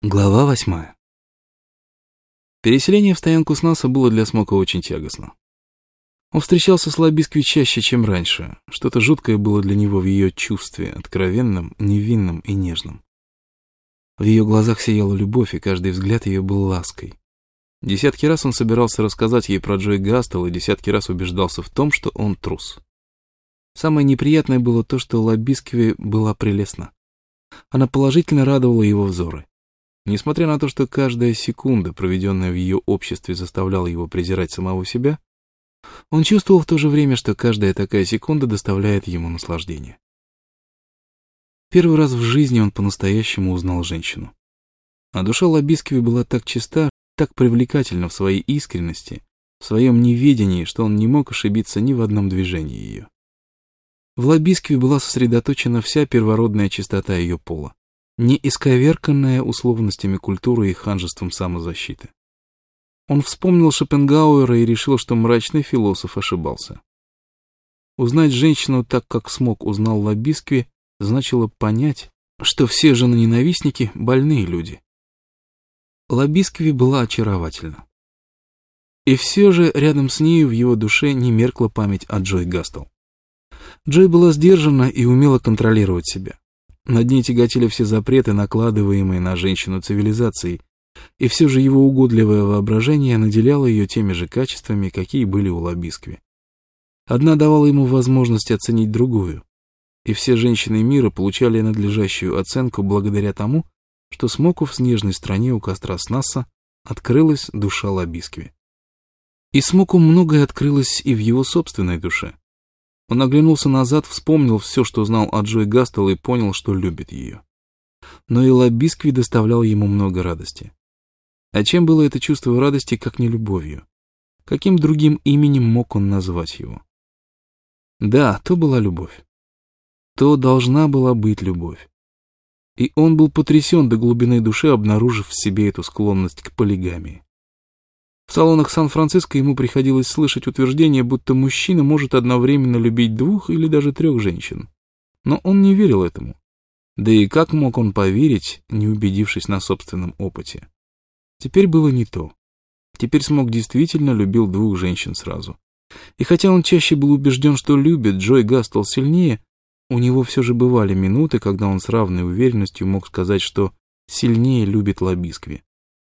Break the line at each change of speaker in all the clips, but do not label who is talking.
Глава 8. Переселение в стоянку Снаса было для Смока очень тягостно. Он встречался с Лабискви чаще, чем раньше. Что-то жуткое было для него в ее чувстве, откровенном, невинном и нежном. В ее глазах сияла любовь, и каждый взгляд ее был лаской. Десятки раз он собирался рассказать ей про Джой Гастел, и десятки раз убеждался в том, что он трус. Самое неприятное было то, что Лабискви была прелестна. Она положительно радовала его взоры. Несмотря на то, что каждая секунда, проведенная в ее обществе, заставляла его презирать самого себя, он чувствовал в то же время, что каждая такая секунда доставляет ему наслаждение. Первый раз в жизни он по-настоящему узнал женщину. А душа Лабискви была так чиста, так привлекательна в своей искренности, в своем неведении, что он не мог ошибиться ни в одном движении ее. В Лабискви была сосредоточена вся первородная чистота ее пола, не исковерканная условностями культуры и ханжеством самозащиты. Он вспомнил Шопенгауэра и решил, что мрачный философ ошибался. Узнать женщину так, как Смок узнал Лабискви, значило понять, что все женоненавистники — больные люди. Лабискви была очаровательна. И все же рядом с нею в его душе не меркла память о Джой Гастел. Джой была сдержана и умела контролировать себя. Над ней тяготели все запреты, накладываемые на женщину цивилизацией, и все же его угодливое воображение наделяло ее теми же качествами, какие были у Лабискви. Одна давала ему возможность оценить другую, и все женщины мира получали надлежащую оценку благодаря тому, что Смоку в снежной стране у костра Снасса открылась душа Лабискви. И Смоку многое открылось и в его собственной душе. Он оглянулся назад, вспомнил все, что знал о Джой Гастел, и понял, что любит ее. Но и Лабискви доставлял ему много радости. А чем было это чувство радости, как не любовью? Каким другим именем мог он назвать его? Да, то была любовь. То должна была быть любовь. И он был потрясен до глубины души, обнаружив в себе эту склонность к полигамии. В салонах Сан-Франциско ему приходилось слышать утверждение, будто мужчина может одновременно любить 2 или даже 3 женщин. Но он не верил этому. Да и как мог он поверить, не убедившись на собственном опыте? Теперь было не то. Теперь Смок действительно любил 2 женщин сразу. И хотя он чаще был убежден, что любит Джой Гастел сильнее, у него все же бывали минуты, когда он с равной уверенностью мог сказать, что сильнее любит Лабискви.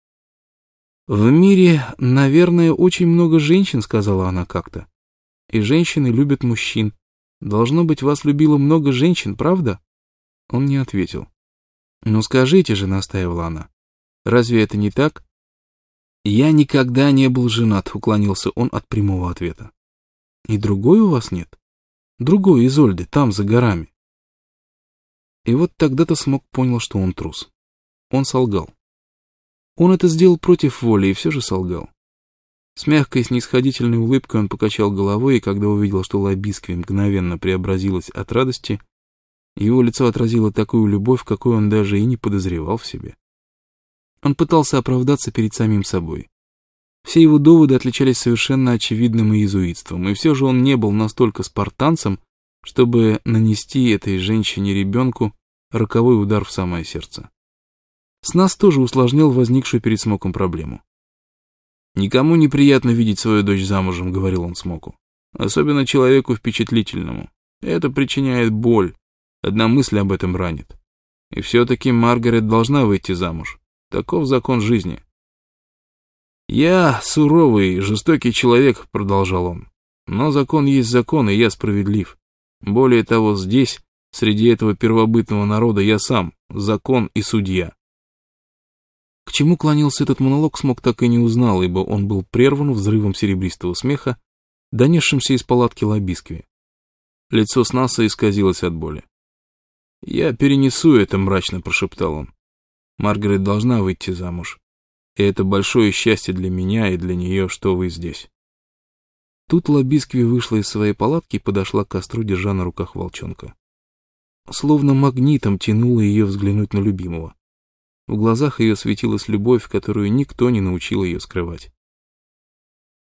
«В мире, наверное, очень много женщин», — сказала она как-то. «И женщины любят мужчин. Должно быть, вас любило много женщин, правда?» Он не ответил. «Ну скажите же», — настаивала она. «Разве это не так?» «Я никогда не был женат», — уклонился он от прямого ответа. «И другой у вас нет? Другой Изольды, там, за горами». И вот тогда-то Смок понял, что он трус. Он солгал. Он это сделал против воли и все же солгал. С мягкой снисходительной улыбкой он покачал головой, и когда увидел, что Лабискви мгновенно преобразилась от радости, его лицо отразило такую любовь, какой он даже и не подозревал в себе. Он пытался оправдаться перед самим собой. Все его доводы отличались совершенно очевидным иезуитством, и все же он не был настолько спартанцем, чтобы нанести этой женщине-ребенку роковой удар в самое сердце. Снас тоже усложнял возникшую перед Смоком проблему. «Никому неприятно видеть свою дочь замужем», — говорил он Смоку. «Особенно человеку впечатлительному. Это причиняет боль. Одна мысль об этом ранит. И все-таки Маргарет должна выйти замуж. Таков закон жизни». «Я суровый, жестокий человек», — продолжал он. «Но закон есть закон, и я справедлив. Более того, здесь, среди этого первобытного народа, я сам закон и судья». К чему клонился этот монолог, Смок так и не узнал, ибо он был прерван взрывом серебристого смеха, донесшимся из палатки Лабискви. Лицо Снаса исказилось от боли. «Я перенесу это», — мрачно прошептал он. «Маргарет должна выйти замуж. И это большое счастье для меня и для нее, что вы здесь». Тут Лабискви вышла из своей палатки и подошла к костру, держа на руках волчонка. Словно магнитом тянуло ее взглянуть на любимого. В глазах ее светилась любовь, которую никто не научил ее скрывать.